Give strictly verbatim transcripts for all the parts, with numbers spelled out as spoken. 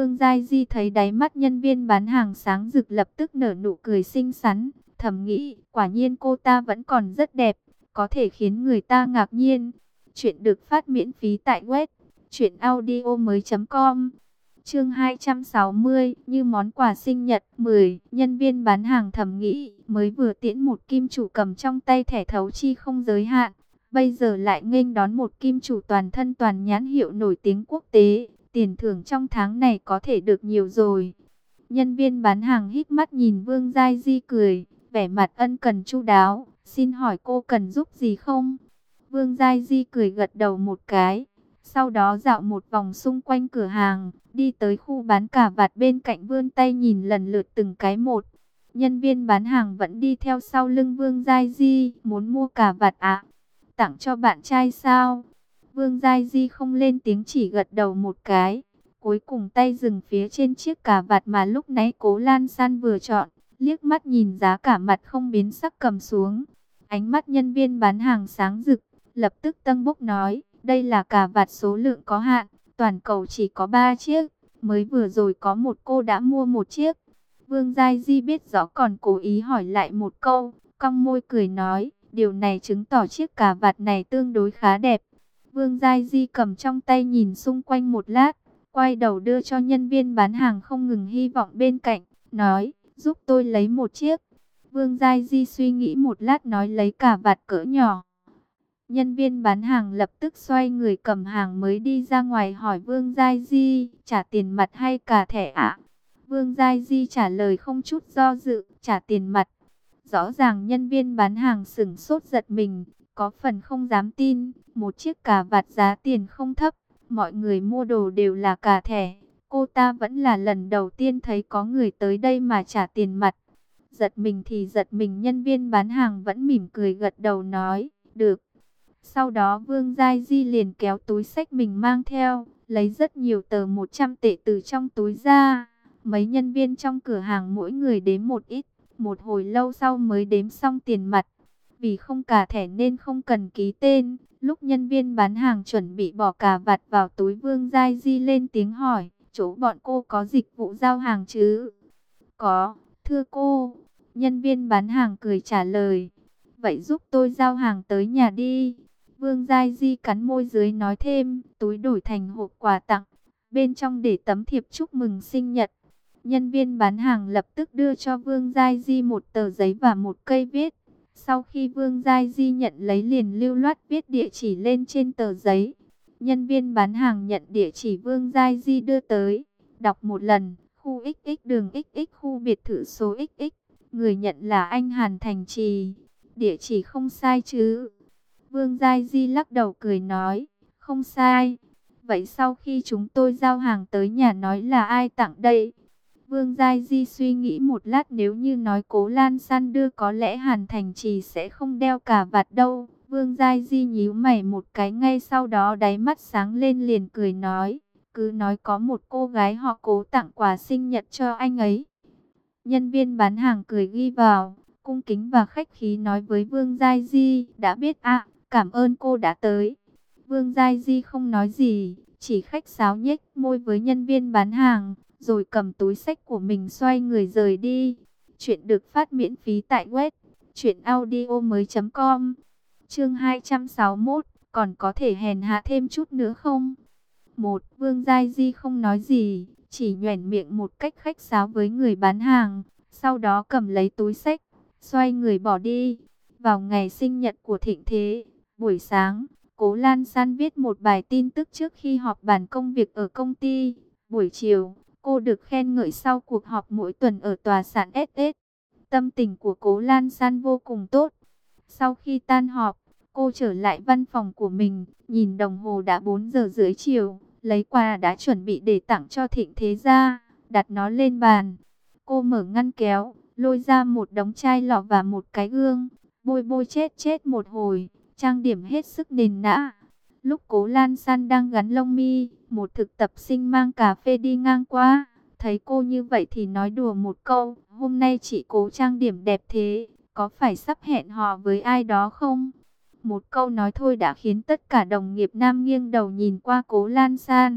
Vương Giai Di thấy đáy mắt nhân viên bán hàng sáng rực, lập tức nở nụ cười xinh xắn, thầm nghĩ, quả nhiên cô ta vẫn còn rất đẹp, có thể khiến người ta ngạc nhiên. Chuyện được phát miễn phí tại web truyện audio mới chấm com. Chương hai trăm sáu mươi, như món quà sinh nhật. Mười, nhân viên bán hàng thầm nghĩ, mới vừa tiễn một kim chủ cầm trong tay thẻ thấu chi không giới hạn, bây giờ lại nghênh đón một kim chủ toàn thân toàn nhãn hiệu nổi tiếng quốc tế, tiền thưởng trong tháng này có thể được nhiều rồi. Nhân viên bán hàng híp mắt nhìn Vương Giai Di cười, vẻ mặt ân cần chu đáo, xin hỏi cô cần giúp gì không? Vương Giai Di cười gật đầu một cái, sau đó dạo một vòng xung quanh cửa hàng, đi tới khu bán cà vạt bên cạnh, vươn tay nhìn lần lượt từng cái một. Nhân viên bán hàng vẫn đi theo sau lưng Vương Giai Di, muốn mua cà vạt ạ? Tặng cho bạn trai sao? Vương Giai Di không lên tiếng, chỉ gật đầu một cái. Cuối cùng tay dừng phía trên chiếc cà vạt mà lúc nãy Cố Lan San vừa chọn, liếc mắt nhìn giá cả, mặt không biến sắc cầm xuống. Ánh mắt nhân viên bán hàng sáng rực, lập tức tâng bốc nói, đây là cà vạt số lượng có hạn, toàn cầu chỉ có ba chiếc, mới vừa rồi có một cô đã mua một chiếc. Vương Giai Di biết rõ còn cố ý hỏi lại một câu, cong môi cười nói, điều này chứng tỏ chiếc cà vạt này tương đối khá đẹp. Vương Giai Di cầm trong tay nhìn xung quanh một lát, quay đầu đưa cho nhân viên bán hàng không ngừng hy vọng bên cạnh, nói, giúp tôi lấy một chiếc. Vương Giai Di suy nghĩ một lát nói, lấy cà vạt cỡ nhỏ. Nhân viên bán hàng lập tức xoay người cầm hàng mới đi ra ngoài, hỏi Vương Giai Di, trả tiền mặt hay cả thẻ ạ? Vương Giai Di trả lời không chút do dự, trả tiền mặt. Rõ ràng nhân viên bán hàng sửng sốt giật mình, có phần không dám tin, một chiếc cà vạt giá tiền không thấp, mọi người mua đồ đều là cả thẻ. Cô ta vẫn là lần đầu tiên thấy có người tới đây mà trả tiền mặt. Giật mình thì giật mình, nhân viên bán hàng vẫn mỉm cười gật đầu nói, được. Sau đó Vương Giai Di liền kéo túi xách mình mang theo, lấy rất nhiều tờ một trăm tệ từ trong túi ra. Mấy nhân viên trong cửa hàng mỗi người đếm một ít, một hồi lâu sau mới đếm xong tiền mặt. Vì không cả thẻ nên không cần ký tên. Lúc nhân viên bán hàng chuẩn bị bỏ cà vạt vào túi, Vương Giai Di lên tiếng hỏi, chỗ bọn cô có dịch vụ giao hàng chứ? Có, thưa cô. Nhân viên bán hàng cười trả lời. Vậy giúp tôi giao hàng tới nhà đi. Vương Giai Di cắn môi dưới nói thêm, túi đổi thành hộp quà tặng, bên trong để tấm thiệp chúc mừng sinh nhật. Nhân viên bán hàng lập tức đưa cho Vương Giai Di một tờ giấy và một cây viết. Sau khi Vương Giai Di nhận lấy, liền lưu loát viết địa chỉ lên trên tờ giấy. Nhân viên bán hàng nhận địa chỉ Vương Giai Di đưa tới, đọc một lần, khu ích ích đường ích ích, khu biệt thự số ích ích, người nhận là anh Hàn Thành Trì. Địa chỉ không sai chứ? Vương Giai Di lắc đầu cười nói, không sai. Vậy sau khi chúng tôi giao hàng tới nhà nói là ai tặng đây? Vương Giai Di suy nghĩ một lát, nếu như nói Cố Lan San đưa có lẽ Hàn Thành Trì sẽ không đeo cà vạt đâu. Vương Giai Di nhíu mày một cái, ngay sau đó đáy mắt sáng lên liền cười nói, cứ nói có một cô gái họ Cố tặng quà sinh nhật cho anh ấy. Nhân viên bán hàng cười ghi vào, cung kính và khách khí nói với Vương Giai Di, đã biết ạ, cảm ơn cô đã tới. Vương Giai Di không nói gì, chỉ khách sáo nhếch môi với nhân viên bán hàng, rồi cầm túi xách của mình xoay người rời đi. Chuyện được phát miễn phí tại web truyện audio mới chấm com. Chương hai trăm sáu mươi mốt, còn có thể hèn hạ thêm chút nữa không? Một, Vương Giai Di không nói gì, chỉ nhoẻn miệng một cách khách sáo với người bán hàng, sau đó cầm lấy túi xách, xoay người bỏ đi. Vào ngày sinh nhật của Thịnh Thế, buổi sáng, Cố Lan San viết một bài tin tức trước khi họp bàn công việc ở công ty. Buổi chiều, cô được khen ngợi sau cuộc họp mỗi tuần ở tòa soạn ét ét. Tâm tình của Cố Lan San vô cùng tốt. Sau khi tan họp, cô trở lại văn phòng của mình, nhìn đồng hồ đã bốn giờ rưỡi chiều, lấy quà đã chuẩn bị để tặng cho Thịnh Thế ra, đặt nó lên bàn. Cô mở ngăn kéo, lôi ra một đống chai lọ và một cái gương, bôi bôi chết chết một hồi, trang điểm hết sức nền nã. Lúc Cố Lan San đang gắn lông mi, một thực tập sinh mang cà phê đi ngang qua, thấy cô như vậy thì nói đùa một câu, hôm nay chị Cố trang điểm đẹp thế, có phải sắp hẹn hò với ai đó không? Một câu nói thôi đã khiến tất cả đồng nghiệp nam nghiêng đầu nhìn qua Cố Lan San.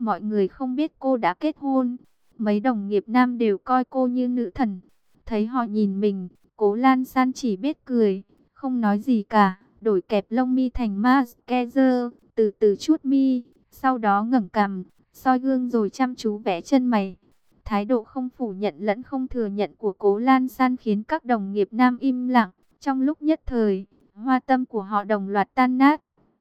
mọi người không biết cô đã kết hôn. Mấy đồng nghiệp nam đều coi cô như nữ thần. Thấy họ nhìn mình, Cố Lan San chỉ biết cười, không nói gì cả, đổi kẹp lông mi thành mascara, từ từ chuốt mi, sau đó ngẩng cằm, soi gương rồi chăm chú vẽ chân mày. Thái độ không phủ nhận lẫn không thừa nhận của Cố Lan San khiến các đồng nghiệp nam im lặng. Trong lúc nhất thời, hoa tâm của họ đồng loạt tan nát.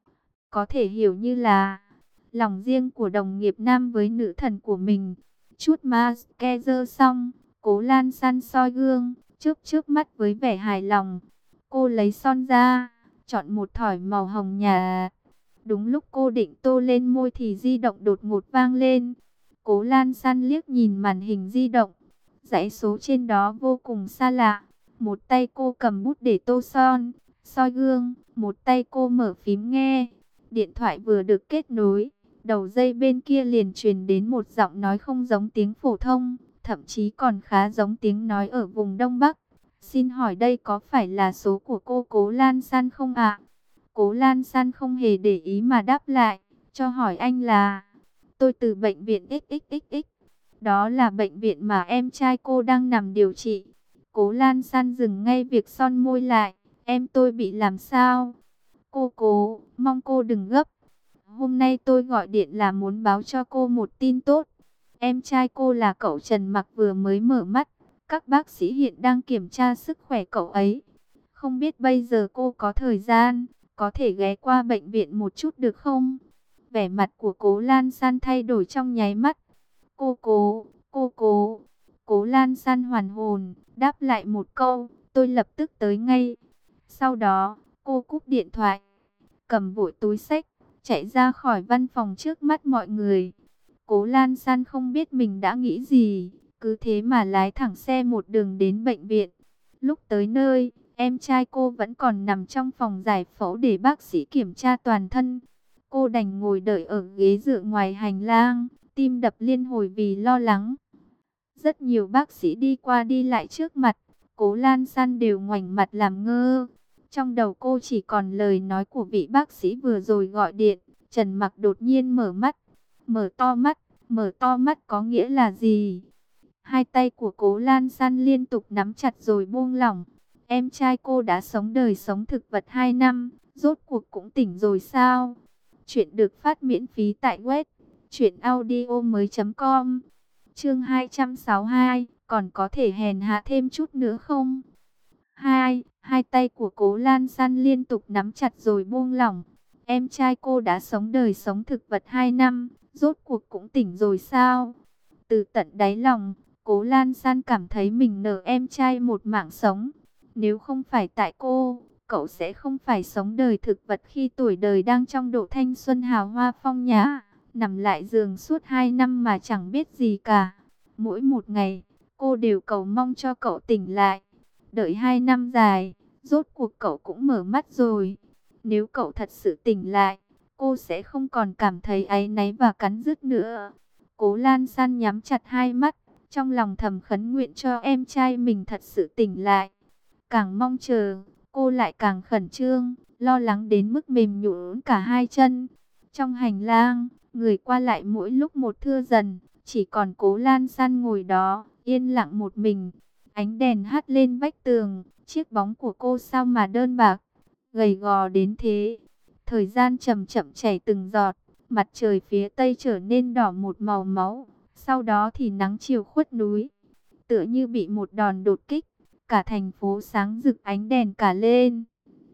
Có thể hiểu như là lòng riêng của đồng nghiệp nam với nữ thần của mình. Chút mascara xong, Cố Lan San soi gương, chớp chớp mắt với vẻ hài lòng. Cô lấy son ra, chọn một thỏi màu hồng nhạt. Đúng lúc cô định tô lên môi thì di động đột ngột vang lên. Cố Lan San liếc nhìn màn hình di động. Dãy số trên đó vô cùng xa lạ. Một tay cô cầm bút để tô son, soi gương. Một tay cô mở phím nghe. Điện thoại vừa được kết nối. Đầu dây bên kia liền truyền đến một giọng nói không giống tiếng phổ thông. Thậm chí còn khá giống tiếng nói ở vùng Đông Bắc. Xin hỏi đây có phải là số của cô Cố Lan San không ạ? Cố Lan San không hề để ý mà đáp lại. Cho hỏi anh là... Tôi từ bệnh viện ích ích ích ích. Đó là bệnh viện mà em trai cô đang nằm điều trị. Cố Lan San dừng ngay việc son môi lại. Em tôi bị làm sao? Cô Cố, mong cô đừng gấp. Hôm nay tôi gọi điện là muốn báo cho cô một tin tốt. Em trai cô là cậu Trần Mặc vừa mới mở mắt. Các bác sĩ hiện đang kiểm tra sức khỏe cậu ấy. Không biết bây giờ cô có thời gian, có thể ghé qua bệnh viện một chút được không? Vẻ mặt của Cố Lan San thay đổi trong nháy mắt. Cô Cố, cô Cố. Cố Lan San hoàn hồn, đáp lại một câu, tôi lập tức tới ngay. Sau đó, cô cúp điện thoại, cầm vội túi xách, chạy ra khỏi văn phòng trước mắt mọi người. Cố Lan San không biết mình đã nghĩ gì, cứ thế mà lái thẳng xe một đường đến bệnh viện. Lúc tới nơi, em trai cô vẫn còn nằm trong phòng giải phẫu để bác sĩ kiểm tra toàn thân. Cô đành ngồi đợi ở ghế dựa ngoài hành lang, tim đập liên hồi vì lo lắng. Rất nhiều bác sĩ đi qua đi lại trước mặt, Cố Lan San đều ngoảnh mặt làm ngơ. Trong đầu cô chỉ còn lời nói của vị bác sĩ vừa rồi gọi điện. Trần Mặc đột nhiên mở mắt, mở to mắt, mở to mắt có nghĩa là gì? Hai tay của Cố Lan San liên tục nắm chặt rồi buông lỏng. Em trai cô đã sống đời sống thực vật hai năm, rốt cuộc cũng tỉnh rồi sao? Chuyện được phát miễn phí tại web truyện audio mới chấm com. Chương hai trăm sáu mươi hai, còn có thể hèn hạ thêm chút nữa không? Hai, hai tay của Cố Lan San liên tục nắm chặt rồi buông lỏng. Em trai cô đã sống đời sống thực vật hai năm, rốt cuộc cũng tỉnh rồi sao? Từ tận đáy lòng, Cố Lan San cảm thấy mình nợ em trai một mạng sống. Nếu không phải tại cô, cậu sẽ không phải sống đời thực vật khi tuổi đời đang trong độ thanh xuân hào hoa phong nhã, nằm lại giường suốt hai năm mà chẳng biết gì cả. Mỗi một ngày, cô đều cầu mong cho cậu tỉnh lại. Đợi hai năm dài, rốt cuộc cậu cũng mở mắt rồi. Nếu cậu thật sự tỉnh lại, cô sẽ không còn cảm thấy áy náy và cắn rứt nữa. Cố Lan San nhắm chặt hai mắt, trong lòng thầm khấn nguyện cho em trai mình thật sự tỉnh lại. Càng mong chờ, cô lại càng khẩn trương, lo lắng đến mức mềm nhũn cả hai chân. Trong hành lang, người qua lại mỗi lúc một thưa dần, chỉ còn Cố Lan San ngồi đó, yên lặng một mình. Ánh đèn hắt lên vách tường, chiếc bóng của cô sao mà đơn bạc, gầy gò đến thế. Thời gian chậm chậm chảy từng giọt, mặt trời phía tây trở nên đỏ một màu máu, sau đó thì nắng chiều khuất núi. Tựa như bị một đòn đột kích, cả thành phố sáng rực ánh đèn cả lên.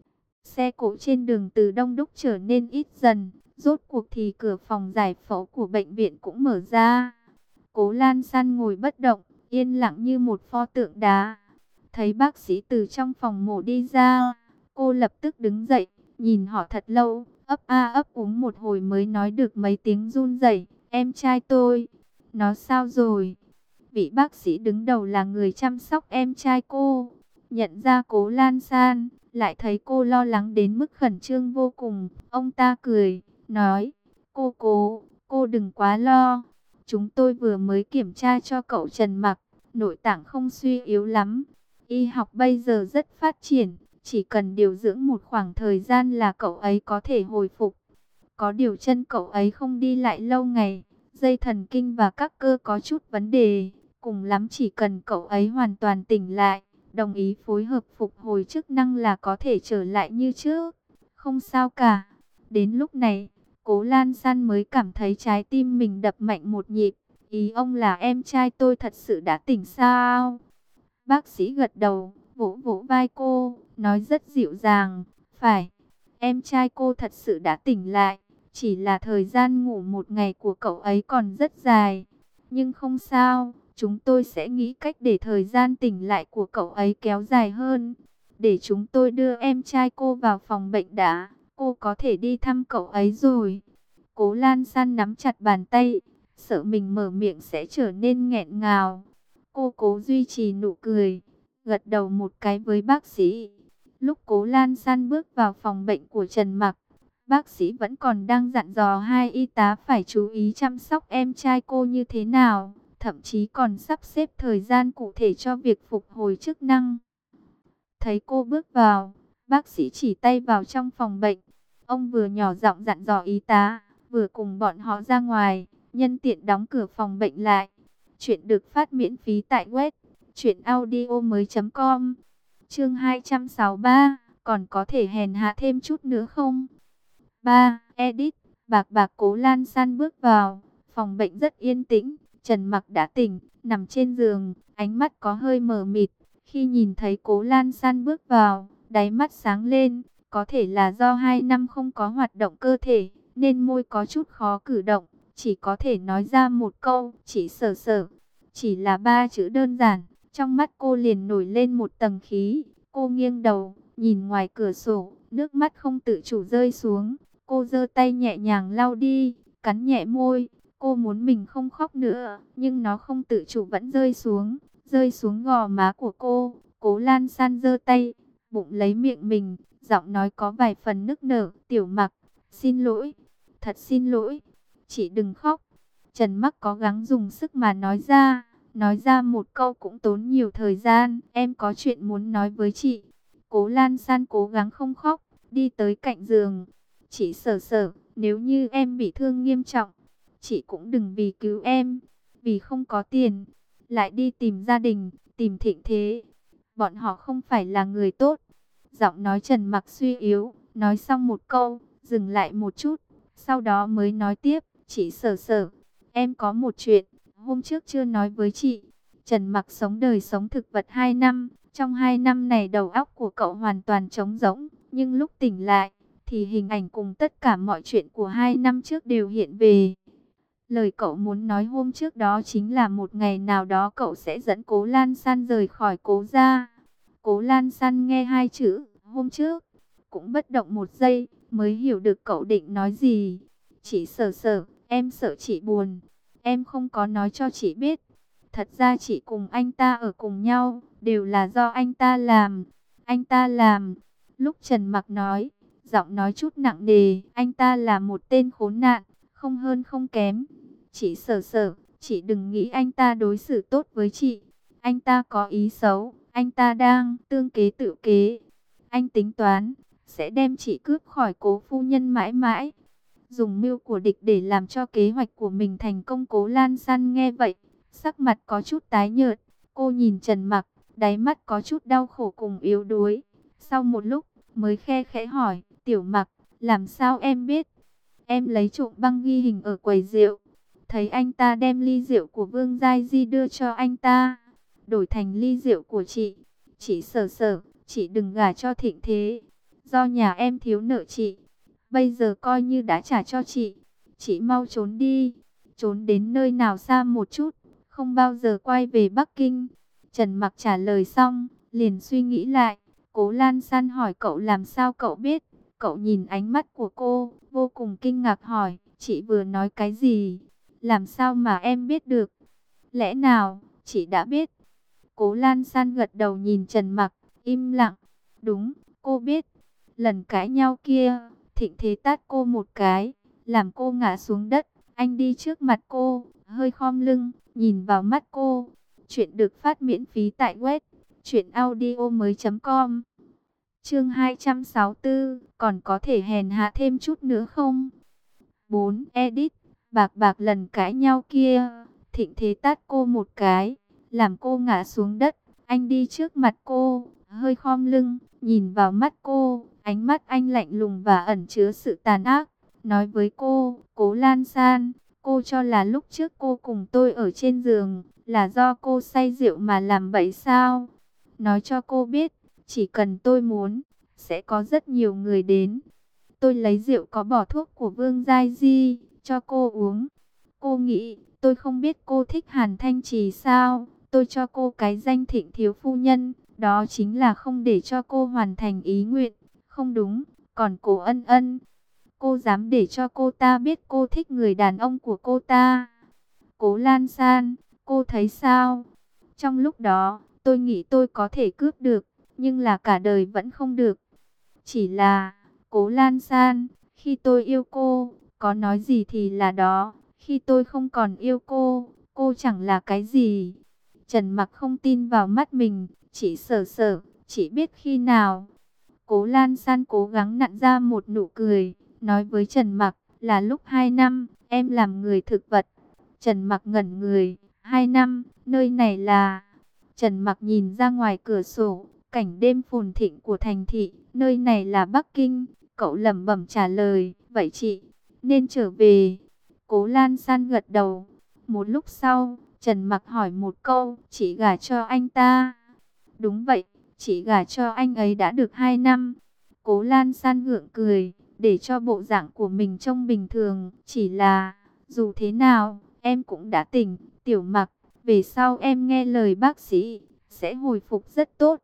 Xe cộ trên đường từ đông đúc trở nên ít dần, rốt cuộc thì cửa phòng giải phẫu của bệnh viện cũng mở ra. Cố Lan San ngồi bất động, yên lặng như một pho tượng đá. Thấy bác sĩ từ trong phòng mổ đi ra, cô lập tức đứng dậy, nhìn họ thật lâu, ấp a ấp úng một hồi mới nói được mấy tiếng run rẩy. Em trai tôi, nó sao rồi? Vị bác sĩ đứng đầu là người chăm sóc em trai cô. Nhận ra Cố Lan San, lại thấy cô lo lắng đến mức khẩn trương vô cùng. Ông ta cười, nói, cô Cố, cô đừng quá lo. Chúng tôi vừa mới kiểm tra cho cậu Trần Mặc, nội tạng không suy yếu lắm. Y học bây giờ rất phát triển, chỉ cần điều dưỡng một khoảng thời gian là cậu ấy có thể hồi phục. Có điều chân cậu ấy không đi lại lâu ngày, dây thần kinh và các cơ có chút vấn đề. Cùng lắm chỉ cần cậu ấy hoàn toàn tỉnh lại, đồng ý phối hợp phục hồi chức năng là có thể trở lại như trước. Không sao cả. Đến lúc này, Cố Lan San mới cảm thấy trái tim mình đập mạnh một nhịp. Ý ông là em trai tôi thật sự đã tỉnh sao? Bác sĩ gật đầu, vỗ vỗ vai cô, nói rất dịu dàng. Phải, em trai cô thật sự đã tỉnh lại. Chỉ là thời gian ngủ một ngày của cậu ấy còn rất dài. Nhưng không sao, chúng tôi sẽ nghĩ cách để thời gian tỉnh lại của cậu ấy kéo dài hơn. Để chúng tôi đưa em trai cô vào phòng bệnh đã. Cô có thể đi thăm cậu ấy rồi. Cố Lan San nắm chặt bàn tay, sợ mình mở miệng sẽ trở nên nghẹn ngào. Cô cố duy trì nụ cười, gật đầu một cái với bác sĩ. Lúc Cố Lan San bước vào phòng bệnh của Trần Mặc, bác sĩ vẫn còn đang dặn dò hai y tá phải chú ý chăm sóc em trai cô như thế nào, thậm chí còn sắp xếp thời gian cụ thể cho việc phục hồi chức năng. Thấy cô bước vào, bác sĩ chỉ tay vào trong phòng bệnh. Ông vừa nhỏ giọng dặn dò y tá, vừa cùng bọn họ ra ngoài, nhân tiện đóng cửa phòng bệnh lại. Chuyện được phát miễn phí tại web truyện audio mới chấm com. Chương hai trăm sáu mươi ba, còn có thể hèn hạ thêm chút nữa không? ba. Edit. Bạc bạc Cố Lan San bước vào, phòng bệnh rất yên tĩnh. Trần Mặc đã tỉnh, nằm trên giường, ánh mắt có hơi mờ mịt. Khi nhìn thấy Cố Lan San bước vào, đáy mắt sáng lên. Có thể là do hai năm không có hoạt động cơ thể, nên môi có chút khó cử động. Chỉ có thể nói ra một câu, chỉ sở sở. Chỉ là ba chữ đơn giản, trong mắt cô liền nổi lên một tầng khí. Cô nghiêng đầu, nhìn ngoài cửa sổ, nước mắt không tự chủ rơi xuống. Cô giơ tay nhẹ nhàng lau đi, cắn nhẹ môi. Cô muốn mình không khóc nữa, nhưng nó không tự chủ vẫn rơi xuống, rơi xuống gò má của cô. Cố Lan San giơ tay, bụng lấy miệng mình, giọng nói có vài phần nức nở. Tiểu Mặc, xin lỗi, thật xin lỗi, chị đừng khóc. Trần Mặc có gắng dùng sức mà nói ra, nói ra một câu cũng tốn nhiều thời gian. Em có chuyện muốn nói với chị. Cố Lan San cố gắng không khóc, đi tới cạnh giường. Chị sở sở, nếu như em bị thương nghiêm trọng, chị cũng đừng vì cứu em, vì không có tiền, lại đi tìm gia đình, tìm Thịnh Thế. Bọn họ không phải là người tốt. Giọng nói Trần Mặc suy yếu, nói xong một câu, dừng lại một chút, sau đó mới nói tiếp. Chị sở sở, em có một chuyện, hôm trước chưa nói với chị. Trần Mặc sống đời sống thực vật hai năm, trong hai năm này đầu óc của cậu hoàn toàn trống rỗng, nhưng lúc tỉnh lại, thì hình ảnh cùng tất cả mọi chuyện của hai năm trước đều hiện về. Lời cậu muốn nói hôm trước đó chính là một ngày nào đó cậu sẽ dẫn Cố Lan San rời khỏi Cố gia. Cố Lan San nghe hai chữ hôm trước, cũng bất động một giây, mới hiểu được cậu định nói gì. Chị sở sở, em sợ chị buồn, em không có nói cho chị biết. Thật ra chị cùng anh ta ở cùng nhau, đều là do anh ta làm. Anh ta làm. Lúc Trần Mặc nói, giọng nói chút nặng nề, anh ta là một tên khốn nạn, không hơn không kém. Chị sở sở, chị đừng nghĩ anh ta đối xử tốt với chị. Anh ta có ý xấu, anh ta đang tương kế tự kế. Anh tính toán, sẽ đem chị cướp khỏi Cố phu nhân mãi mãi. Dùng mưu của địch để làm cho kế hoạch của mình thành công. Cố Lan San nghe vậy, sắc mặt có chút tái nhợt. Cô nhìn Trần Mặc, đáy mắt có chút đau khổ cùng yếu đuối. Sau một lúc, mới khe khẽ hỏi, Tiểu Mặc, làm sao em biết? Em lấy trộm băng ghi hình ở quầy rượu. Thấy anh ta đem ly rượu của Vương Giai Di đưa cho anh ta, đổi thành ly rượu của chị. Chị sở sở, chị đừng gả cho Thịnh Thế. Do nhà em thiếu nợ chị, bây giờ coi như đã trả cho chị. Chị mau trốn đi, trốn đến nơi nào xa một chút, không bao giờ quay về Bắc Kinh. Trần Mặc trả lời xong, liền suy nghĩ lại. Cố Lan San hỏi cậu làm sao cậu biết. Cậu nhìn ánh mắt của cô, vô cùng kinh ngạc hỏi, chị vừa nói cái gì? Làm sao mà em biết được? Lẽ nào, chị đã biết? Cố Lan San gật đầu nhìn Trần Mặc, im lặng. Đúng, cô biết. Lần cãi nhau kia, Thịnh Thế tát cô một cái, làm cô ngã xuống đất. Anh đi trước mặt cô, hơi khom lưng, nhìn vào mắt cô. Chuyện được phát miễn phí tại web truyện audio mới chấm com. Chương hai trăm sáu mươi tư, còn có thể hèn hạ thêm chút nữa không? bốn. Edit. Bạc bạc lần cãi nhau kia, Thịnh Thế tát cô một cái, làm cô ngã xuống đất. Anh đi trước mặt cô, hơi khom lưng, nhìn vào mắt cô, ánh mắt anh lạnh lùng và ẩn chứa sự tàn ác. Nói với cô, Cố Lan San, cô cho là lúc trước cô cùng tôi ở trên giường, là do cô say rượu mà làm bậy sao? Nói cho cô biết, chỉ cần tôi muốn, sẽ có rất nhiều người đến. Tôi lấy rượu có bỏ thuốc của Vương Giai Di, cho cô uống. Cô nghĩ, tôi không biết cô thích Hàn Thanh Trì sao? Tôi cho cô cái danh Thịnh thiếu phu nhân, đó chính là không để cho cô hoàn thành ý nguyện. Không đúng, còn Cố Ân Ân, cô dám để cho cô ta biết cô thích người đàn ông của cô ta. Cố Lan San, cô thấy sao? Trong lúc đó, tôi nghĩ tôi có thể cướp được, nhưng là cả đời vẫn không được. Chỉ là, Cố Lan San, khi tôi yêu cô, có nói gì thì là đó. Khi tôi không còn yêu cô, cô chẳng là cái gì. Trần Mặc không tin vào mắt mình, chỉ sở sở, chỉ biết khi nào. Cố Lan San cố gắng nặn ra một nụ cười, nói với Trần Mặc, là lúc hai năm, em làm người thực vật. Trần Mặc ngẩn người, hai năm, nơi này là... Trần Mặc nhìn ra ngoài cửa sổ, cảnh đêm phồn thịnh của thành thị, nơi này là Bắc Kinh. Cậu lẩm bẩm trả lời, vậy chị, nên trở về. Cố Lan San gật đầu. Một lúc sau, Trần Mặc hỏi một câu, chị gả cho anh ta? Đúng vậy, chị gả cho anh ấy đã được hai năm. Cố Lan San gượng cười, để cho bộ dạng của mình trông bình thường. Chỉ là, dù thế nào, em cũng đã tỉnh, Tiểu Mặc. Về sau em nghe lời bác sĩ, sẽ hồi phục rất tốt.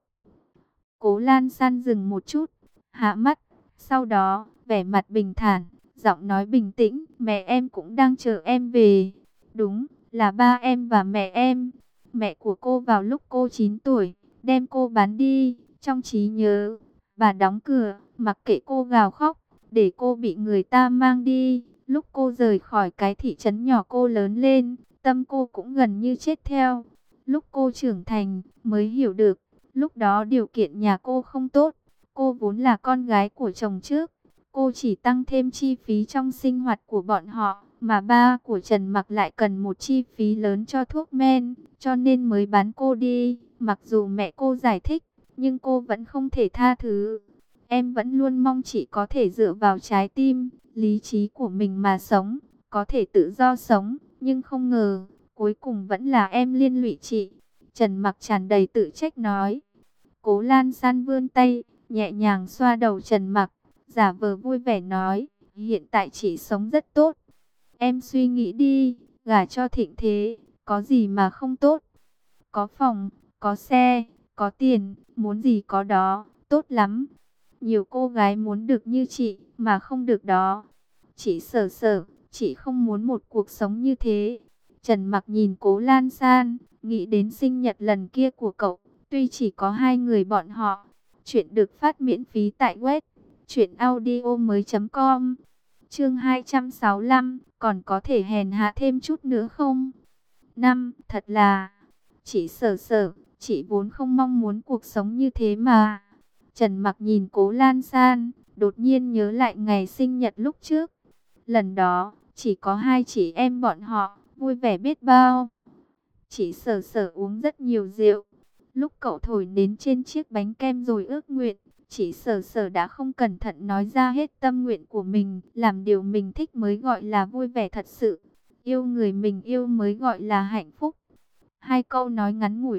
Cố Lan San dừng một chút, hạ mắt. Sau đó, vẻ mặt bình thản, giọng nói bình tĩnh. Mẹ em cũng đang chờ em về. Đúng, là ba em và mẹ em. Mẹ của cô vào lúc cô chín tuổi, đem cô bán đi. Trong trí nhớ, bà đóng cửa, mặc kệ cô gào khóc, để cô bị người ta mang đi. Lúc cô rời khỏi cái thị trấn nhỏ cô lớn lên, tâm cô cũng gần như chết theo. Lúc cô trưởng thành, mới hiểu được, lúc đó điều kiện nhà cô không tốt. Cô vốn là con gái của chồng trước. Cô chỉ tăng thêm chi phí trong sinh hoạt của bọn họ. Mà ba của Trần Mặc lại cần một chi phí lớn cho thuốc men, cho nên mới bán cô đi. Mặc dù mẹ cô giải thích, nhưng cô vẫn không thể tha thứ. Em vẫn luôn mong chị có thể dựa vào trái tim, lý trí của mình mà sống, có thể tự do sống. Nhưng không ngờ, cuối cùng vẫn là em liên lụy chị. Trần Mặc tràn đầy tự trách nói. Cố Lan San vươn tay, nhẹ nhàng xoa đầu Trần Mặc, giả vờ vui vẻ nói, hiện tại chị sống rất tốt. Em suy nghĩ đi, gả cho Thịnh Thế, có gì mà không tốt. Có phòng, có xe, có tiền, muốn gì có đó, tốt lắm. Nhiều cô gái muốn được như chị, mà không được đó. Chị sở sở, chị không muốn một cuộc sống như thế. Trần Mặc nhìn Cố Lan San, nghĩ đến sinh nhật lần kia của cậu. Tuy chỉ có hai người bọn họ. Chuyện được phát miễn phí tại web truyện audio mới.com. Chương hai trăm sáu mươi lăm, còn có thể hèn hạ thêm chút nữa không? Năm, thật là, chị sở sở, chị vốn không mong muốn cuộc sống như thế mà. Trần Mặc nhìn Cố Lan San, đột nhiên nhớ lại ngày sinh nhật lúc trước. Lần đó, chỉ có hai chị em bọn họ, vui vẻ biết bao. Chị sở sở uống rất nhiều rượu. Lúc cậu thổi nến trên chiếc bánh kem rồi ước nguyện, chị sở sở đã không cẩn thận nói ra hết tâm nguyện của mình. Làm điều mình thích mới gọi là vui vẻ thật sự. Yêu người mình yêu mới gọi là hạnh phúc. Hai câu nói ngắn ngủi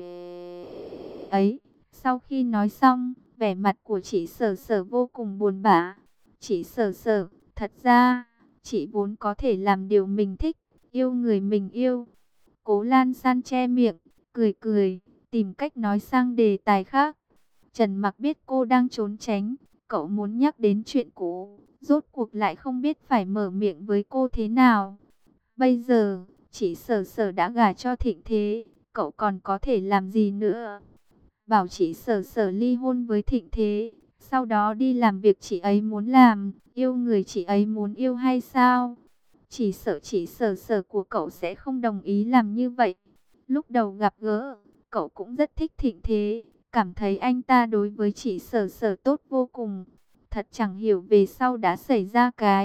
ấy, sau khi nói xong, vẻ mặt của chị sở sở vô cùng buồn bã. Chị sở sở, thật ra, chị vốn có thể làm điều mình thích, yêu người mình yêu. Cố Lan San che miệng, cười cười, tìm cách nói sang đề tài khác. Trần Mặc biết cô đang trốn tránh, cậu muốn nhắc đến chuyện cũ, rốt cuộc lại không biết phải mở miệng với cô thế nào. Bây giờ, chị sở sở đã gả cho Thịnh Thế, cậu còn có thể làm gì nữa? Bảo chị sở sở ly hôn với Thịnh Thế, sau đó đi làm việc chị ấy muốn làm, yêu người chị ấy muốn yêu hay sao? Chỉ sợ chị sở sở của cậu sẽ không đồng ý làm như vậy. Lúc đầu gặp gỡ, cậu cũng rất thích Thịnh Thế, cảm thấy anh ta đối với chị sở sở tốt vô cùng. Thật chẳng hiểu về sau đã xảy ra cái,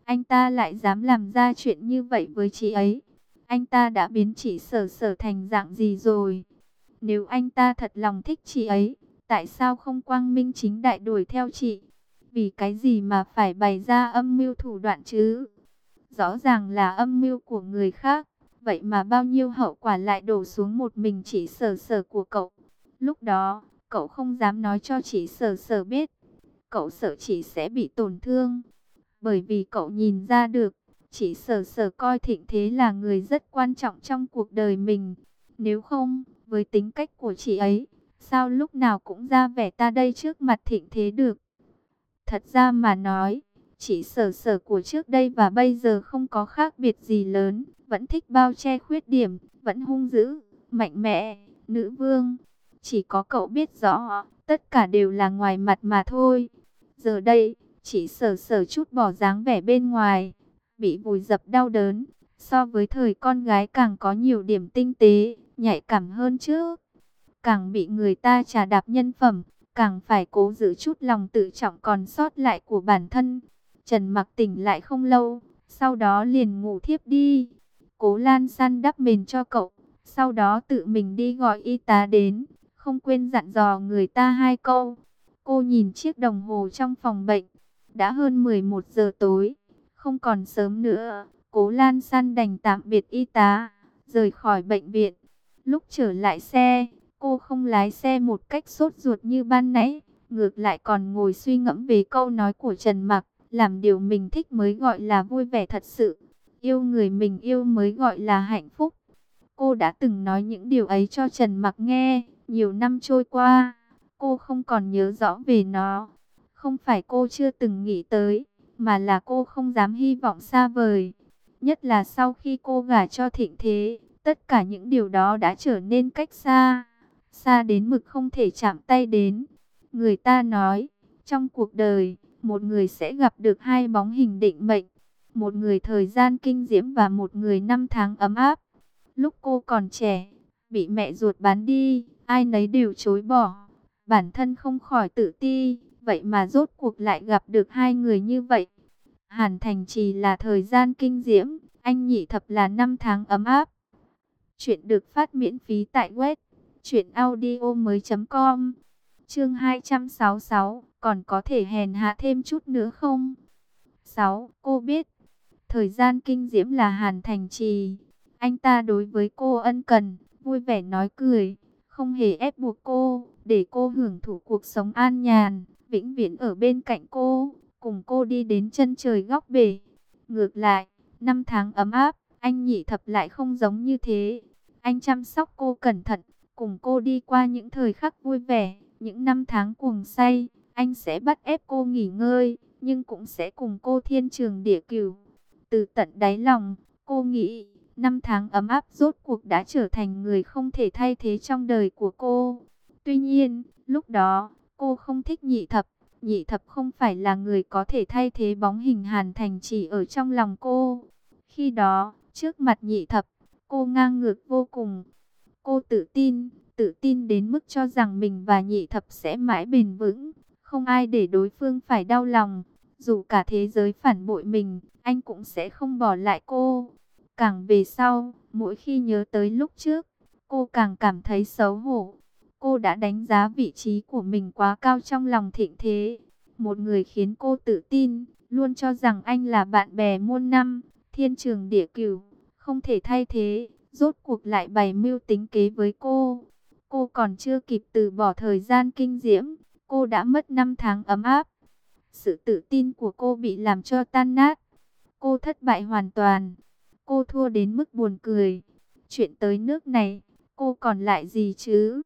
anh ta lại dám làm ra chuyện như vậy với chị ấy. Anh ta đã biến chị Sở Sở thành dạng gì rồi? Nếu anh ta thật lòng thích chị ấy, tại sao không quang minh chính đại đuổi theo chị? Vì cái gì mà phải bày ra âm mưu thủ đoạn chứ? Rõ ràng là âm mưu của người khác, vậy mà bao nhiêu hậu quả lại đổ xuống một mình chị Sở Sở của cậu. Lúc đó, cậu không dám nói cho chị Sở Sở biết. Cậu sợ chị sẽ bị tổn thương. Bởi vì cậu nhìn ra được, chị Sở Sở coi Thịnh Thế là người rất quan trọng trong cuộc đời mình. Nếu không, với tính cách của chị ấy, sao lúc nào cũng ra vẻ ta đây trước mặt Thịnh Thế được? Thật ra mà nói, chị Sở Sở của trước đây và bây giờ không có khác biệt gì lớn, vẫn thích bao che khuyết điểm, vẫn hung dữ, mạnh mẽ, nữ vương. Chỉ có cậu biết rõ, tất cả đều là ngoài mặt mà thôi. Giờ đây, chị Sở Sở chút bỏ dáng vẻ bên ngoài, bị vùi dập đau đớn, so với thời con gái càng có nhiều điểm tinh tế, nhạy cảm hơn trước. Càng bị người ta chà đạp nhân phẩm, càng phải cố giữ chút lòng tự trọng còn sót lại của bản thân. Trần Mặc tỉnh lại không lâu, sau đó liền ngủ thiếp đi. Cố Lan săn đắp mền cho cậu, sau đó tự mình đi gọi y tá đến, không quên dặn dò người ta hai câu. Cô nhìn chiếc đồng hồ trong phòng bệnh, đã hơn mười một giờ tối, không còn sớm nữa. Cố Lan săn đành tạm biệt y tá, rời khỏi bệnh viện. Lúc trở lại xe, cô không lái xe một cách sốt ruột như ban nãy, ngược lại còn ngồi suy ngẫm về câu nói của Trần Mặc, làm điều mình thích mới gọi là vui vẻ thật sự, yêu người mình yêu mới gọi là hạnh phúc. Cô đã từng nói những điều ấy cho Trần Mặc nghe, nhiều năm trôi qua, cô không còn nhớ rõ về nó. Không phải cô chưa từng nghĩ tới, mà là cô không dám hy vọng xa vời. Nhất là sau khi cô gả cho Thịnh Thế, tất cả những điều đó đã trở nên cách xa, xa đến mực không thể chạm tay đến. Người ta nói, trong cuộc đời, một người sẽ gặp được hai bóng hình định mệnh, một người thời gian kinh diễm và một người năm tháng ấm áp. Lúc cô còn trẻ, bị mẹ ruột bán đi, ai nấy đều chối bỏ. Bản thân không khỏi tự ti, vậy mà rốt cuộc lại gặp được hai người như vậy. Hàn Thành Trì là thời gian kinh diễm, anh Nhị Thập là năm tháng ấm áp. Chuyện được phát miễn phí tại web truyệnaudiomoi chấm com. Chương hai trăm sáu mươi sáu, còn có thể hèn hạ thêm chút nữa không? sáu. Cô biết, thời gian kinh diễm là Hàn Thành Trì. Anh ta đối với cô ân cần, vui vẻ nói cười, không hề ép buộc cô, để cô hưởng thụ cuộc sống an nhàn, vĩnh viễn ở bên cạnh cô, cùng cô đi đến chân trời góc bể. Ngược lại, năm tháng ấm áp, anh Nhị Thập lại không giống như thế. Anh chăm sóc cô cẩn thận, cùng cô đi qua những thời khắc vui vẻ, những năm tháng cuồng say. Anh sẽ bắt ép cô nghỉ ngơi, nhưng cũng sẽ cùng cô thiên trường địa cửu. Từ tận đáy lòng, cô nghĩ, năm tháng ấm áp rốt cuộc đã trở thành người không thể thay thế trong đời của cô. Tuy nhiên, lúc đó, cô không thích Nhị Thập. Nhị Thập không phải là người có thể thay thế bóng hình Hàn Thành Trì ở trong lòng cô. Khi đó, trước mặt Nhị Thập, cô ngang ngược vô cùng. Cô tự tin, tự tin đến mức cho rằng mình và Nhị Thập sẽ mãi bền vững, không ai để đối phương phải đau lòng. Dù cả thế giới phản bội mình, anh cũng sẽ không bỏ lại cô. Càng về sau, mỗi khi nhớ tới lúc trước, cô càng cảm thấy xấu hổ. Cô đã đánh giá vị trí của mình quá cao trong lòng Thịnh Thế. Một người khiến cô tự tin, luôn cho rằng anh là bạn bè muôn năm, thiên trường địa cửu, không thể thay thế, rốt cuộc lại bày mưu tính kế với cô. Cô còn chưa kịp từ bỏ thời gian kinh diễm, cô đã mất năm tháng ấm áp. Sự tự tin của cô bị làm cho tan nát. Cô thất bại hoàn toàn. Cô thua đến mức buồn cười. Chuyện tới nước này, cô còn lại gì chứ?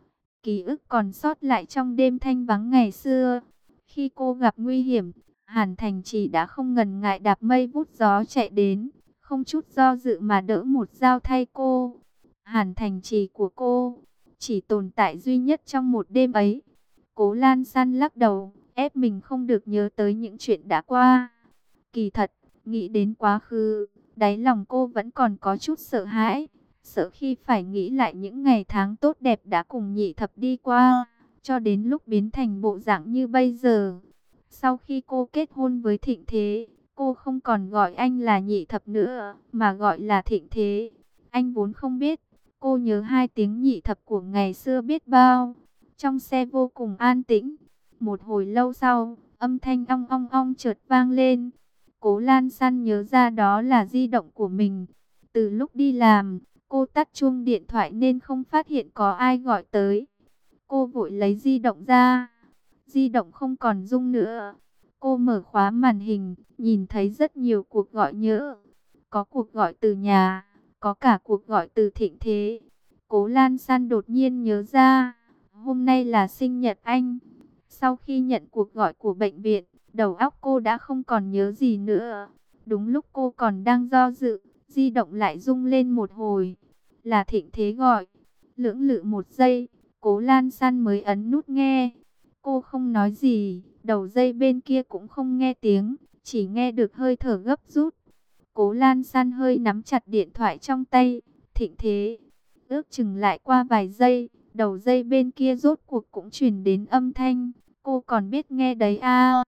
Ký ức còn sót lại trong đêm thanh vắng ngày xưa. Khi cô gặp nguy hiểm, Hàn Thành Trì đã không ngần ngại đạp mây vút gió chạy đến, không chút do dự mà đỡ một dao thay cô. Hàn Thành Trì của cô chỉ tồn tại duy nhất trong một đêm ấy. Cố Lan San lắc đầu, ép mình không được nhớ tới những chuyện đã qua. Kỳ thật, nghĩ đến quá khứ, đáy lòng cô vẫn còn có chút sợ hãi. Sợ khi phải nghĩ lại những ngày tháng tốt đẹp đã cùng Nhị Thập đi qua, cho đến lúc biến thành bộ dạng như bây giờ. Sau khi cô kết hôn với Thịnh Thế, Cô không còn gọi anh là Nhị Thập nữa, mà gọi là Thịnh Thế. Anh vốn không biết, cô nhớ hai tiếng Nhị Thập của ngày xưa biết bao. Trong xe vô cùng an tĩnh. Một hồi lâu sau, âm thanh ong ong ong chợt vang lên. Cố Lan San nhớ ra đó là di động của mình. Từ lúc đi làm, cô tắt chuông điện thoại nên không phát hiện có ai gọi tới. Cô vội lấy di động ra. Di động không còn rung nữa. Cô mở khóa màn hình, nhìn thấy rất nhiều cuộc gọi nhỡ. Có cuộc gọi từ nhà, có cả cuộc gọi từ Thịnh Thế. Cố Lan San đột nhiên nhớ ra, hôm nay là sinh nhật anh. Sau khi nhận cuộc gọi của bệnh viện, đầu óc cô đã không còn nhớ gì nữa. Đúng lúc cô còn đang do dự, di động lại rung lên một hồi. Là Thịnh Thế gọi. Lưỡng lự một giây, Cố Lan San mới ấn nút nghe. Cô không nói gì, đầu dây bên kia cũng không nghe tiếng, chỉ nghe được hơi thở gấp rút. Cố Lan San hơi nắm chặt điện thoại trong tay. Thịnh Thế. Ước chừng lại qua vài giây, đầu dây bên kia rốt cuộc cũng truyền đến âm thanh. Cô còn biết nghe đấy à.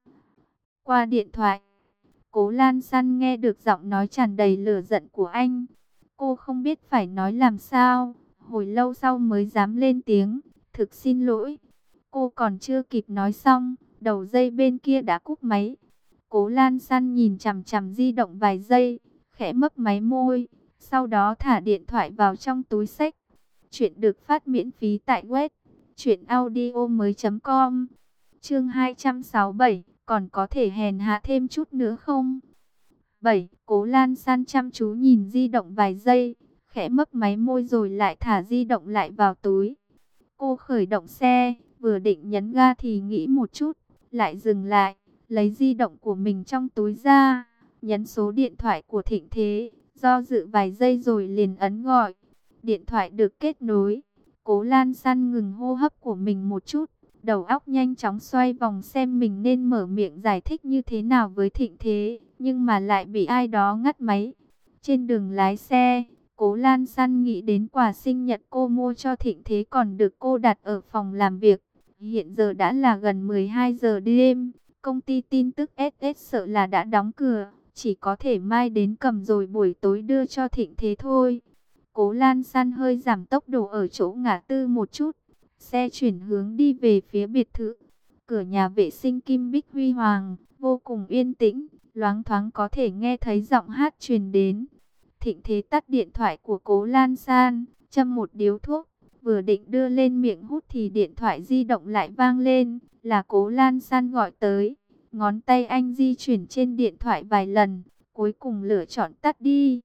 Qua điện thoại, Cố Lan San nghe được giọng nói tràn đầy lửa giận của anh. Cô không biết phải nói làm sao, hồi lâu sau mới dám lên tiếng. Thực xin lỗi. Cô còn chưa kịp nói xong, đầu dây bên kia đã cúp máy. Cố Lan San nhìn chằm chằm di động vài giây, khẽ mấp máy môi, sau đó thả điện thoại vào trong túi xách. Chuyện được phát miễn phí tại web truyện audio mới chấm com. Chương hai trăm sáu mươi bảy, còn có thể hèn hạ thêm chút nữa không? bảy. Cố Lan San chăm chú nhìn di động vài giây, khẽ mấp máy môi rồi lại thả di động lại vào túi. Cô khởi động xe, vừa định nhấn ga thì nghĩ một chút, lại dừng lại, lấy di động của mình trong túi ra, nhấn số điện thoại của Thịnh Thế, do dự vài giây rồi liền ấn gọi. Điện thoại được kết nối. Cố Lan San ngừng hô hấp của mình một chút, đầu óc nhanh chóng xoay vòng xem mình nên mở miệng giải thích như thế nào với Thịnh Thế, nhưng mà lại bị ai đó ngắt máy. Trên đường lái xe, Cố Lan San nghĩ đến quà sinh nhật cô mua cho Thịnh Thế còn được cô đặt ở phòng làm việc. Hiện giờ đã là gần mười hai giờ đêm, công ty tin tức ét ét sợ là đã đóng cửa, chỉ có thể mai đến cầm rồi buổi tối đưa cho Thịnh Thế thôi. Cố Lan San hơi giảm tốc độ ở chỗ ngã tư một chút, xe chuyển hướng đi về phía biệt thự. Cửa nhà vệ sinh Kim Bích Huy Hoàng, vô cùng yên tĩnh, loáng thoáng có thể nghe thấy giọng hát truyền đến. Thịnh Thế tắt điện thoại của Cố Lan San, châm một điếu thuốc, vừa định đưa lên miệng hút thì điện thoại di động lại vang lên, là Cố Lan San gọi tới. Ngón tay anh di chuyển trên điện thoại vài lần, cuối cùng lựa chọn tắt đi.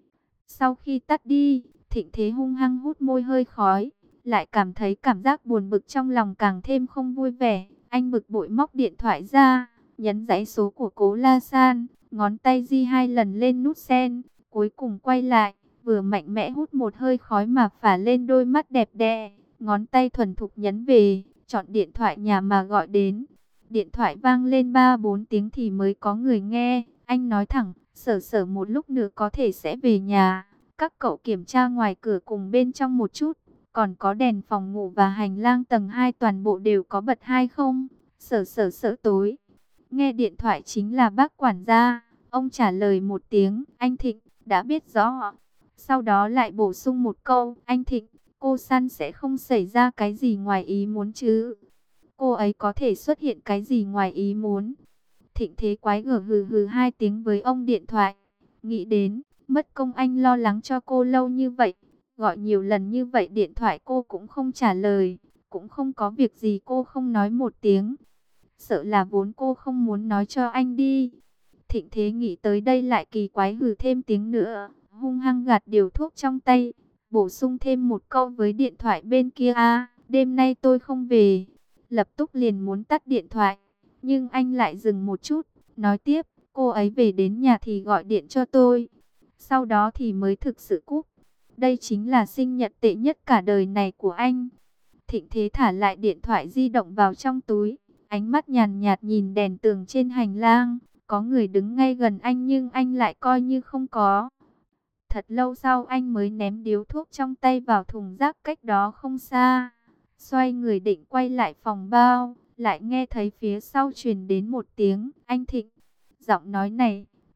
Sau khi tắt đi, Thịnh Thế hung hăng hút môi hơi khói, lại cảm thấy cảm giác buồn bực trong lòng càng thêm không vui vẻ. Anh bực bội móc điện thoại ra, nhấn dãy số của Cố Lan San, ngón tay di hai lần lên nút sen, cuối cùng quay lại, vừa mạnh mẽ hút một hơi khói mà phả lên đôi mắt đẹp đẽ, ngón tay thuần thục nhấn về, chọn điện thoại nhà mà gọi đến. Điện thoại vang lên ba bốn tiếng thì mới có người nghe. Anh nói thẳng, Sở Sở một lúc nữa có thể sẽ về nhà. Các cậu kiểm tra ngoài cửa cùng bên trong một chút. Còn có đèn phòng ngủ và hành lang tầng hai toàn bộ đều có bật hay không? Sở Sở sợ tối. Nghe điện thoại chính là bác quản gia. Ông trả lời một tiếng, anh Thịnh, đã biết rõ. Sau đó lại bổ sung một câu, anh Thịnh, cô San sẽ không xảy ra cái gì ngoài ý muốn chứ? Cô ấy có thể xuất hiện cái gì ngoài ý muốn? Thịnh Thế quái gở hừ hừ hai tiếng với ông điện thoại. Nghĩ đến, mất công anh lo lắng cho cô lâu như vậy. Gọi nhiều lần như vậy điện thoại cô cũng không trả lời. Cũng không có việc gì cô không nói một tiếng. Sợ là vốn cô không muốn nói cho anh đi. Thịnh Thế nghĩ tới đây lại kỳ quái hừ thêm tiếng nữa. Hung hăng gạt điều thuốc trong tay. Bổ sung thêm một câu với điện thoại bên kia. À, đêm nay tôi không về. Lập tức liền muốn tắt điện thoại. Nhưng anh lại dừng một chút. Nói tiếp, cô ấy về đến nhà thì gọi điện cho tôi. Sau đó thì mới thực sự cúp. Đây chính là sinh nhật tệ nhất cả đời này của anh. Thịnh Thế thả lại điện thoại di động vào trong túi. Ánh mắt nhàn nhạt nhìn đèn tường trên hành lang. Có người đứng ngay gần anh nhưng anh lại coi như không có. Thật lâu sau anh mới ném điếu thuốc trong tay vào thùng rác cách đó không xa. Xoay người định quay lại phòng bao, lại nghe thấy phía sau truyền đến một tiếng, anh Thịnh. Giọng nói này,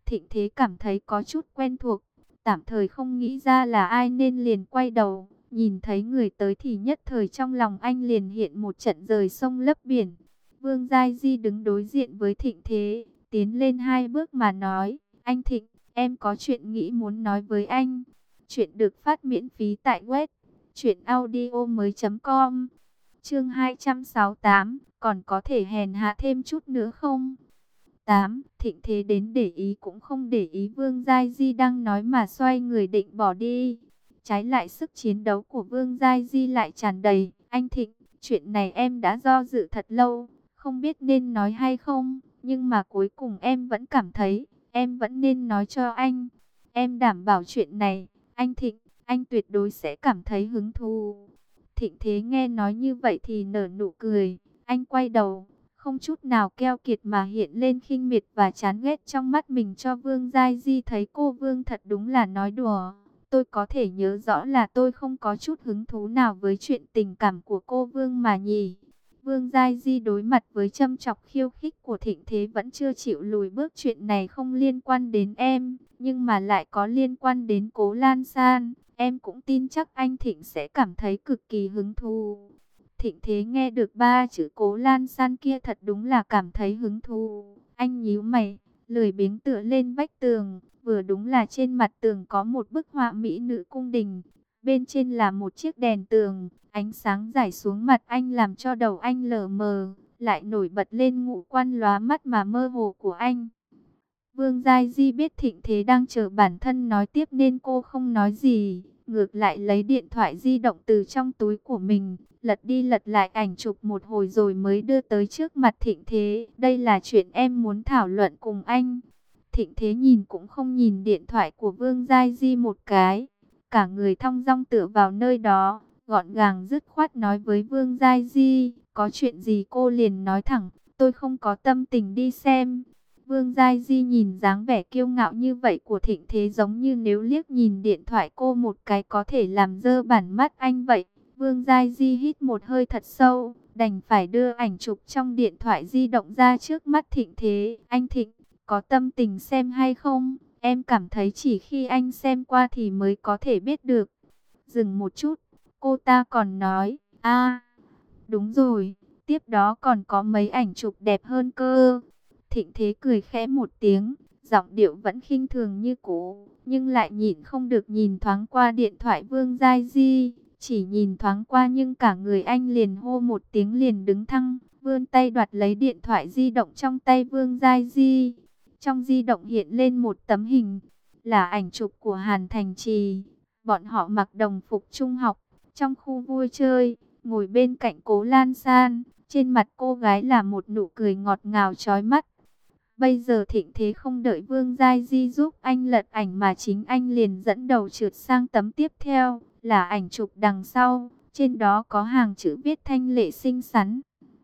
Thịnh Thế cảm thấy có chút quen thuộc, tạm thời không nghĩ ra là ai nên liền quay đầu. Nhìn thấy người tới thì nhất thời trong lòng anh liền hiện một trận rời sông lấp biển. Vương Giai Di đứng đối diện với Thịnh Thế, tiến lên hai bước mà nói, anh Thịnh, em có chuyện nghĩ muốn nói với anh. Chuyện được phát miễn phí tại web truyệnaudiomoi chấm com. Chương hai trăm sáu mươi tám, còn có thể hèn hạ thêm chút nữa không? tám. Thịnh Thế đến để ý cũng không để ý Vương Giai Di đang nói mà xoay người định bỏ đi. Trái lại sức chiến đấu của Vương Giai Di lại tràn đầy. Anh Thịnh, chuyện này em đã do dự thật lâu, không biết nên nói hay không, nhưng mà cuối cùng em vẫn cảm thấy em vẫn nên nói cho anh. Em đảm bảo chuyện này, anh Thịnh, anh tuyệt đối sẽ cảm thấy hứng thú. Thịnh Thế nghe nói như vậy thì nở nụ cười. Anh quay đầu, không chút nào keo kiệt mà hiện lên khinh miệt và chán ghét trong mắt mình cho Vương Giai Di thấy. Cô Vương thật đúng là nói đùa. Tôi có thể nhớ rõ là tôi không có chút hứng thú nào với chuyện tình cảm của cô Vương mà nhỉ. Vương Giai Di đối mặt với châm chọc khiêu khích của Thịnh Thế vẫn chưa chịu lùi bước. Chuyện này không liên quan đến em, nhưng mà lại có liên quan đến Cố Lan San. Em cũng tin chắc anh Thịnh sẽ cảm thấy cực kỳ hứng thú. Thịnh Thế nghe được ba chữ Cố Lan San kia thật đúng là cảm thấy hứng thú. Anh nhíu mày, lười biếng tựa lên vách tường. Vừa đúng là trên mặt tường có một bức họa mỹ nữ cung đình. Bên trên là một chiếc đèn tường. Ánh sáng rải xuống mặt anh làm cho đầu anh lờ mờ. Lại nổi bật lên ngũ quan lóa mắt mà mơ hồ của anh. Vương Giai Di biết Thịnh Thế đang chờ bản thân nói tiếp nên cô không nói gì. Ngược lại lấy điện thoại di động từ trong túi của mình, lật đi lật lại ảnh chụp một hồi rồi mới đưa tới trước mặt Thịnh Thế. Đây là chuyện em muốn thảo luận cùng anh. Thịnh Thế nhìn cũng không nhìn điện thoại của Vương Giai Di một cái. Cả người thong dong tựa vào nơi đó, gọn gàng dứt khoát nói với Vương Giai Di. Có chuyện gì cô liền nói thẳng, tôi không có tâm tình đi xem. Vương Giai Di nhìn dáng vẻ kiêu ngạo như vậy của Thịnh Thế giống như nếu liếc nhìn điện thoại cô một cái có thể làm dơ bản mắt anh vậy. Vương Giai Di hít một hơi thật sâu, đành phải đưa ảnh chụp trong điện thoại di động ra trước mắt Thịnh Thế. Anh Thịnh, có tâm tình xem hay không? Em cảm thấy chỉ khi anh xem qua thì mới có thể biết được. Dừng một chút, cô ta còn nói, a, đúng rồi, tiếp đó còn có mấy ảnh chụp đẹp hơn cơ. Thịnh Thế cười khẽ một tiếng, giọng điệu vẫn khinh thường như cũ, nhưng lại nhịn không được nhìn thoáng qua điện thoại Vương Giai Di. Chỉ nhìn thoáng qua nhưng cả người anh liền hô một tiếng liền đứng thăng, vươn tay đoạt lấy điện thoại di động trong tay Vương Giai Di. Trong di động hiện lên một tấm hình, là ảnh chụp của Hàn Thành Trì. Bọn họ mặc đồng phục trung học, trong khu vui chơi, ngồi bên cạnh Cố Lan San. Trên mặt cô gái là một nụ cười ngọt ngào chói mắt. Bây giờ Thịnh Thế không đợi Vương Giai Di giúp anh lật ảnh mà chính anh liền dẫn đầu trượt sang tấm tiếp theo, là ảnh chụp đằng sau. Trên đó có hàng chữ viết thanh lệ xinh xắn.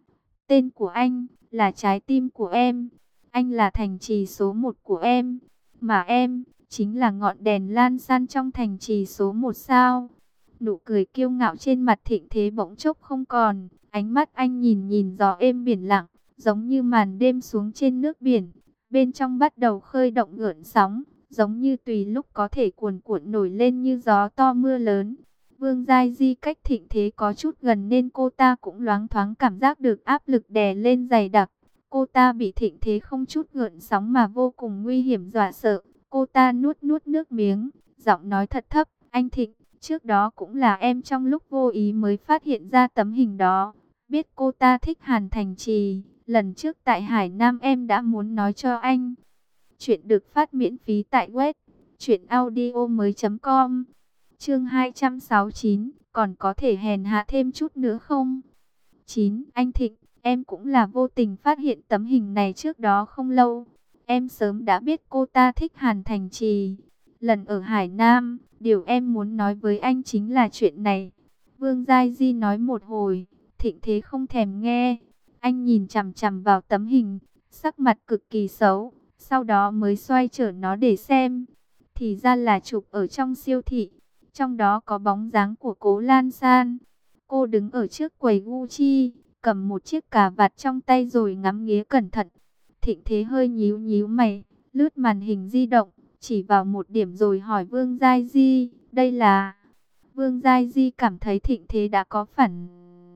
Tên của anh là trái tim của em. Anh là thành trì số một của em. Mà em chính là ngọn đèn lan san trong thành trì số một sao. Nụ cười kiêu ngạo trên mặt Thịnh Thế bỗng chốc không còn. Ánh mắt anh nhìn nhìn gió êm biển lặng, giống như màn đêm xuống trên nước biển. Bên trong bắt đầu khơi động gợn sóng, giống như tùy lúc có thể cuồn cuộn nổi lên như gió to mưa lớn. Vương Giai Di cách Thịnh Thế có chút gần nên cô ta cũng loáng thoáng cảm giác được áp lực đè lên dày đặc. Cô ta bị Thịnh Thế không chút gợn sóng mà vô cùng nguy hiểm dọa sợ. Cô ta nuốt nuốt nước miếng, giọng nói thật thấp, anh Thịnh, trước đó cũng là em trong lúc vô ý mới phát hiện ra tấm hình đó. Biết cô ta thích Hàn Thành Trì, lần trước tại Hải Nam em đã muốn nói cho anh. Chuyện được phát miễn phí tại web truyệnaudiomoi chấm com. Chương hai trăm sáu mươi chín, còn có thể hèn hạ thêm chút nữa không? chín. Anh Thịnh, em cũng là vô tình phát hiện tấm hình này trước đó không lâu. Em sớm đã biết cô ta thích Hàn Thành Trì. Lần ở Hải Nam, điều em muốn nói với anh chính là chuyện này. Vương Giai Di nói một hồi, Thịnh Thế không thèm nghe. Anh nhìn chằm chằm vào tấm hình, sắc mặt cực kỳ xấu, sau đó mới xoay trở nó để xem. Thì ra là chụp ở trong siêu thị, trong đó có bóng dáng của Cố Lan San. Cô đứng ở trước quầy Gucci, cầm một chiếc cà vạt trong tay rồi ngắm nghía cẩn thận. Thịnh Thế hơi nhíu nhíu mày, lướt màn hình di động, chỉ vào một điểm rồi hỏi Vương Giai Di, đây là... Vương Giai Di cảm thấy Thịnh Thế đã có phản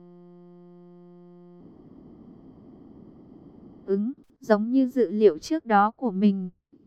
ứng, giống như dự liệu trước đó của mình.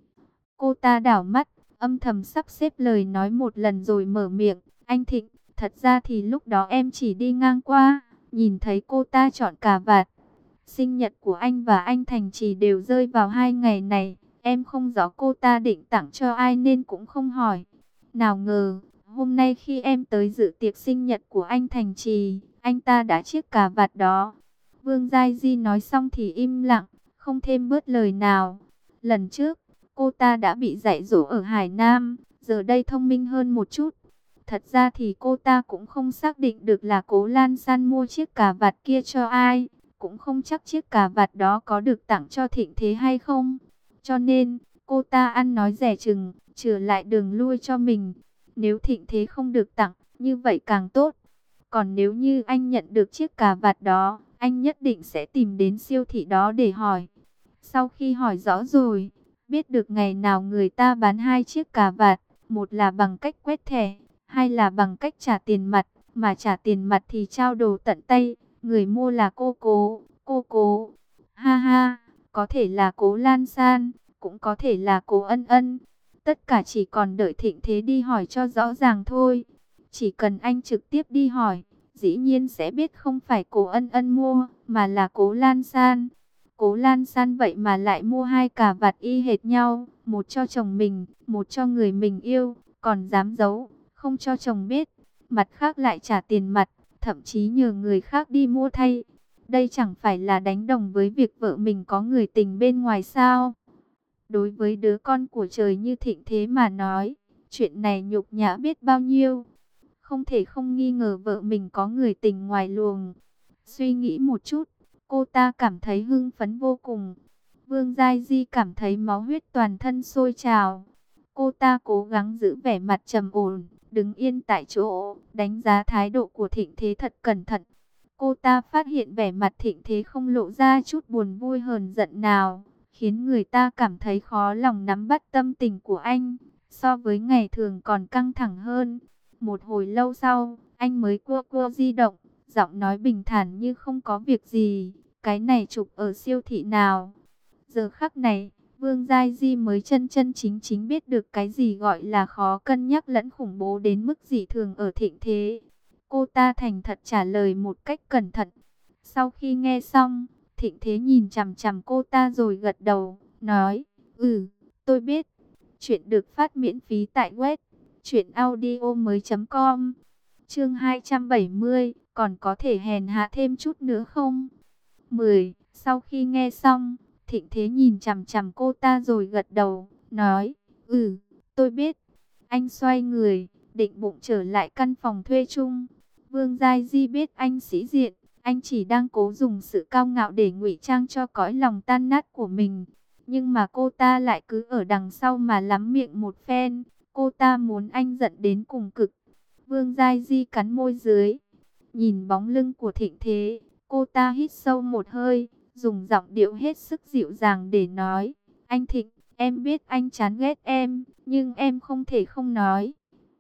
Cô ta đảo mắt, âm thầm sắp xếp lời nói một lần rồi mở miệng, anh Thịnh, thật ra thì lúc đó em chỉ đi ngang qua, nhìn thấy cô ta chọn cà vạt. Sinh nhật của anh và anh Thành Trì đều rơi vào hai ngày này, em không rõ cô ta định tặng cho ai nên cũng không hỏi. Nào ngờ, hôm nay khi em tới dự tiệc sinh nhật của anh Thành Trì, anh ta đã chiếc cà vạt đó. Vương Giai Di nói xong thì im lặng, không thêm bớt lời nào. Lần trước, cô ta đã bị dạy dỗ ở Hải Nam, giờ đây thông minh hơn một chút. Thật ra thì cô ta cũng không xác định được là Cố Lan San mua chiếc cà vạt kia cho ai, cũng không chắc chiếc cà vạt đó có được tặng cho Thịnh Thế hay không. Cho nên, cô ta ăn nói dè chừng, chừa lại đường lui cho mình. Nếu Thịnh Thế không được tặng, như vậy càng tốt. Còn nếu như anh nhận được chiếc cà vạt đó, anh nhất định sẽ tìm đến siêu thị đó để hỏi. Sau khi hỏi rõ rồi, biết được ngày nào người ta bán hai chiếc cà vạt, một là bằng cách quét thẻ, hai là bằng cách trả tiền mặt, mà trả tiền mặt thì trao đồ tận tay, người mua là cô Cố, cô Cố. Ha ha, có thể là Cố Lan San, cũng có thể là Cố Ân Ân. Tất cả chỉ còn đợi Thịnh Thế đi hỏi cho rõ ràng thôi. Chỉ cần anh trực tiếp đi hỏi, dĩ nhiên sẽ biết không phải Cố Ân Ân mua, mà là Cố Lan San. Cố Lan San vậy mà lại mua hai cà vạt y hệt nhau, một cho chồng mình, một cho người mình yêu, còn dám giấu, không cho chồng biết. Mặt khác lại trả tiền mặt, thậm chí nhờ người khác đi mua thay. Đây chẳng phải là đánh đồng với việc vợ mình có người tình bên ngoài sao? Đối với đứa con của trời như Thịnh Thế mà nói, chuyện này nhục nhã biết bao nhiêu. Không thể không nghi ngờ vợ mình có người tình ngoài luồng. Suy nghĩ một chút, cô ta cảm thấy hưng phấn vô cùng. Vương Giai Di cảm thấy máu huyết toàn thân sôi trào. Cô ta cố gắng giữ vẻ mặt trầm ổn, đứng yên tại chỗ, đánh giá thái độ của Thịnh Thế thật cẩn thận. Cô ta phát hiện vẻ mặt Thịnh Thế không lộ ra chút buồn vui hờn giận nào, khiến người ta cảm thấy khó lòng nắm bắt tâm tình của anh, so với ngày thường còn căng thẳng hơn. Một hồi lâu sau, anh mới cua cua di động, giọng nói bình thản như không có việc gì, cái này chụp ở siêu thị nào. Giờ khắc này, Vương Giai Di mới chân chân chính chính biết được cái gì gọi là khó cân nhắc lẫn khủng bố đến mức dị thường ở Thịnh Thế. Cô ta thành thật trả lời một cách cẩn thận. Sau khi nghe xong, Thịnh Thế nhìn chằm chằm cô ta rồi gật đầu, nói, ừ, tôi biết. Chuyện được phát miễn phí tại web truyện audio mới chấm com. Chương hai trăm bảy mươi, còn có thể hèn hạ thêm chút nữa không? mười. Sau khi nghe xong, Thịnh Thế nhìn chằm chằm cô ta rồi gật đầu, nói, ừ, tôi biết. Anh xoay người, định bụng trở lại căn phòng thuê chung. Vương Giai Di biết anh sĩ diện, anh chỉ đang cố dùng sự cao ngạo để ngụy trang cho cõi lòng tan nát của mình. Nhưng mà cô ta lại cứ ở đằng sau mà lắm miệng một phen. Cô ta muốn anh giận đến cùng cực. Vương Giai Di cắn môi dưới, nhìn bóng lưng của Thịnh Thế. Cô ta hít sâu một hơi, dùng giọng điệu hết sức dịu dàng để nói, anh Thịnh, em biết anh chán ghét em, nhưng em không thể không nói.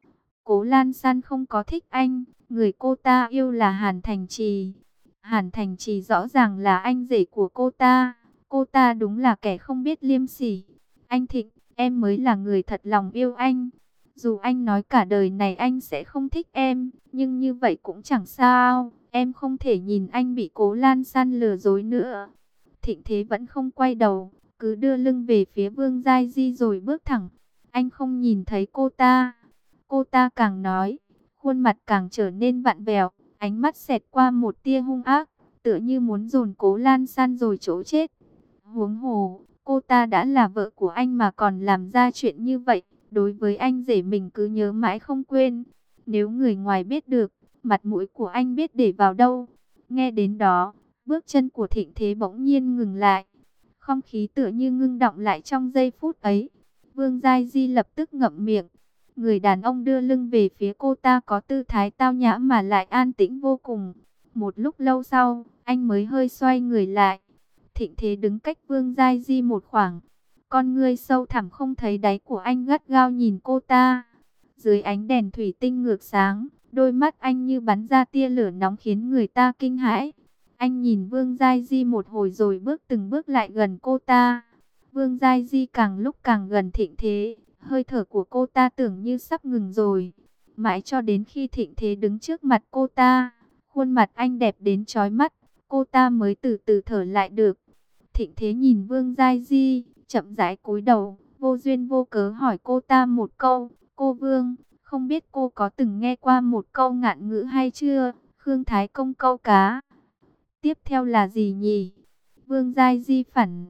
Cố Lan San không có thích anh, người cô ta yêu là Hàn Thành Trì. Hàn Thành Trì rõ ràng là anh rể của cô ta, cô ta đúng là kẻ không biết liêm sỉ. Anh Thịnh, em mới là người thật lòng yêu anh. Dù anh nói cả đời này anh sẽ không thích em, nhưng như vậy cũng chẳng sao. Em không thể nhìn anh bị Cố Lan San lừa dối nữa. Thịnh Thế vẫn không quay đầu, cứ đưa lưng về phía Vương Giai Di rồi bước thẳng. Anh không nhìn thấy cô ta. Cô ta càng nói, khuôn mặt càng trở nên vặn vẹo, ánh mắt xẹt qua một tia hung ác, tựa như muốn dồn Cố Lan San rồi chỗ chết. Huống hồ, cô ta đã là vợ của anh mà còn làm ra chuyện như vậy, đối với anh rể mình cứ nhớ mãi không quên. Nếu người ngoài biết được, mặt mũi của anh biết để vào đâu. Nghe đến đó, bước chân của Thịnh Thế bỗng nhiên ngừng lại. Không khí tựa như ngưng đọng lại trong giây phút ấy. Vương Giai Di lập tức ngậm miệng. Người đàn ông đưa lưng về phía cô ta có tư thái tao nhã mà lại an tĩnh vô cùng. Một lúc lâu sau, anh mới hơi xoay người lại. Thịnh Thế đứng cách Vương Giai Di một khoảng. Con ngươi sâu thẳm không thấy đáy của anh gắt gao nhìn cô ta. Dưới ánh đèn thủy tinh ngược sáng, đôi mắt anh như bắn ra tia lửa nóng khiến người ta kinh hãi. Anh nhìn Vương Giai Di một hồi rồi bước từng bước lại gần cô ta. Vương Giai Di càng lúc càng gần Thịnh Thế, hơi thở của cô ta tưởng như sắp ngừng rồi. Mãi cho đến khi Thịnh Thế đứng trước mặt cô ta, khuôn mặt anh đẹp đến chói mắt, cô ta mới từ từ thở lại được. Thịnh Thế nhìn Vương Giai Di, chậm rãi cúi đầu, vô duyên vô cớ hỏi cô ta một câu. Cô Vương, không biết cô có từng nghe qua một câu ngạn ngữ hay chưa? Khương Thái Công câu cá. Tiếp theo là gì nhỉ? Vương Giai Di phản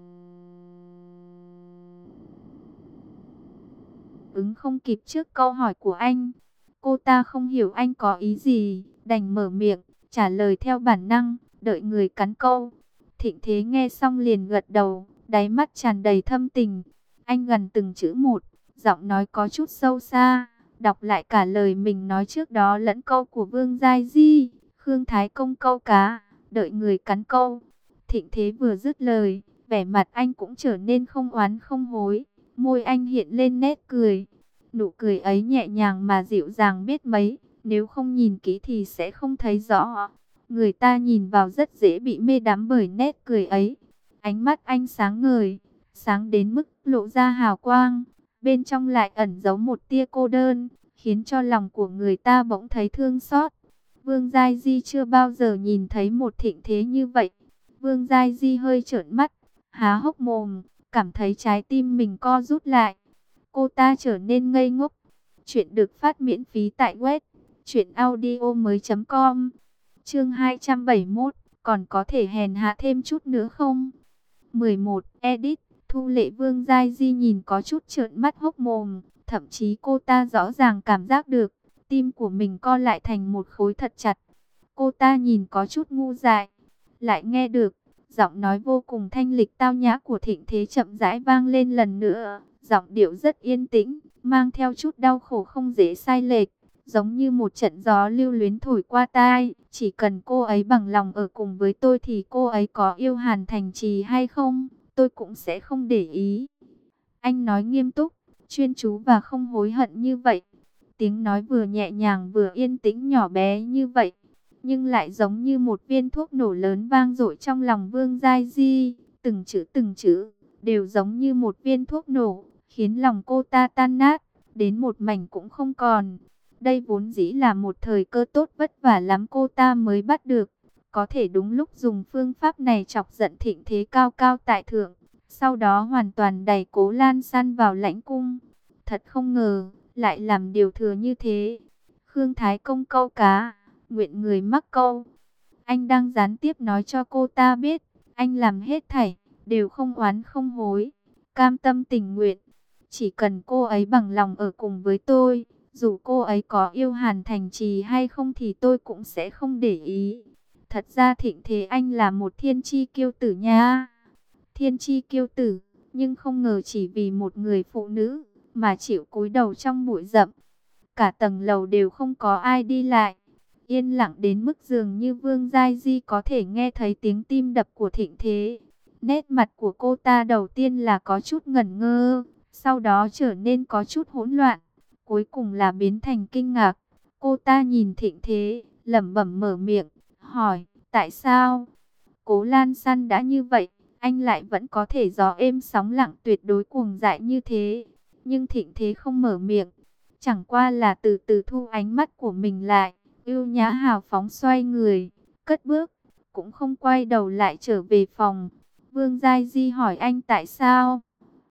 ứng không kịp trước câu hỏi của anh. Cô ta không hiểu anh có ý gì, đành mở miệng, trả lời theo bản năng, đợi người cắn câu. Thịnh Thế nghe xong liền gật đầu, đáy mắt tràn đầy thâm tình. Anh gần từng chữ một, giọng nói có chút sâu xa, đọc lại cả lời mình nói trước đó lẫn câu của Vương Giai Di. Khương Thái Công câu cá, đợi người cắn câu. Thịnh Thế vừa dứt lời, vẻ mặt anh cũng trở nên không oán không hối. Môi anh hiện lên nét cười. Nụ cười ấy nhẹ nhàng mà dịu dàng biết mấy, nếu không nhìn kỹ thì sẽ không thấy rõ. Người ta nhìn vào rất dễ bị mê đắm bởi nét cười ấy. Ánh mắt anh sáng ngời, sáng đến mức lộ ra hào quang, bên trong lại ẩn giấu một tia cô đơn, khiến cho lòng của người ta bỗng thấy thương xót. Vương Giai Di chưa bao giờ nhìn thấy một Thịnh Thế như vậy. Vương Giai Di hơi trợn mắt, há hốc mồm, cảm thấy trái tim mình co rút lại. Cô ta trở nên ngây ngốc. Chuyện được phát miễn phí tại web truyện audio mới chấm com. Chương hai trăm bảy mươi mốt, còn có thể hèn hạ thêm chút nữa không? mười một. Edit. Thu Lệ. Vương Giai Di nhìn có chút trợn mắt hốc mồm, thậm chí cô ta rõ ràng cảm giác được tim của mình co lại thành một khối thật chặt. Cô ta nhìn có chút ngu dại, lại nghe được giọng nói vô cùng thanh lịch tao nhã của Thịnh Thế chậm rãi vang lên lần nữa. Giọng điệu rất yên tĩnh, mang theo chút đau khổ không dễ sai lệch, giống như một trận gió lưu luyến thổi qua tai. Chỉ cần cô ấy bằng lòng ở cùng với tôi thì cô ấy có yêu Hàn Thành Trì hay không, tôi cũng sẽ không để ý. Anh nói nghiêm túc, chuyên chú và không hối hận như vậy. Tiếng nói vừa nhẹ nhàng vừa yên tĩnh nhỏ bé như vậy, nhưng lại giống như một viên thuốc nổ lớn vang dội trong lòng Vương Giai Di. Từng chữ từng chữ đều giống như một viên thuốc nổ, khiến lòng cô ta tan nát, đến một mảnh cũng không còn. Đây vốn dĩ là một thời cơ tốt, vất vả lắm cô ta mới bắt được. Có thể đúng lúc dùng phương pháp này chọc giận Thịnh Thế cao cao tại thượng, sau đó hoàn toàn đẩy Cố Lan San vào lãnh cung. Thật không ngờ, lại làm điều thừa như thế. Khương Thái Công câu cá, nguyện người mắc câu. Anh đang gián tiếp nói cho cô ta biết, anh làm hết thảy đều không oán không hối, cam tâm tình nguyện. Chỉ cần cô ấy bằng lòng ở cùng với tôi, dù cô ấy có yêu Hàn Thành Trì hay không thì tôi cũng sẽ không để ý. Thật ra Thịnh Thế anh là một thiên chi kiêu tử nha. Thiên chi kiêu tử, nhưng không ngờ chỉ vì một người phụ nữ mà chịu cúi đầu trong bụi rậm. Cả tầng lầu đều không có ai đi lại, yên lặng đến mức dường như Vương Giai Di có thể nghe thấy tiếng tim đập của Thịnh Thế. Nét mặt của cô ta đầu tiên là có chút ngẩn ngơ, sau đó trở nên có chút hỗn loạn, cuối cùng là biến thành kinh ngạc. Cô ta nhìn Thịnh Thế, lẩm bẩm mở miệng, hỏi, tại sao? Cố Lan San đã như vậy, anh lại vẫn có thể gió êm sóng lặng tuyệt đối cuồng dại như thế. Nhưng Thịnh Thế không mở miệng, chẳng qua là từ từ thu ánh mắt của mình lại, ưu nhã hào phóng xoay người, cất bước, cũng không quay đầu lại trở về phòng. Vương Giai Di hỏi anh tại sao?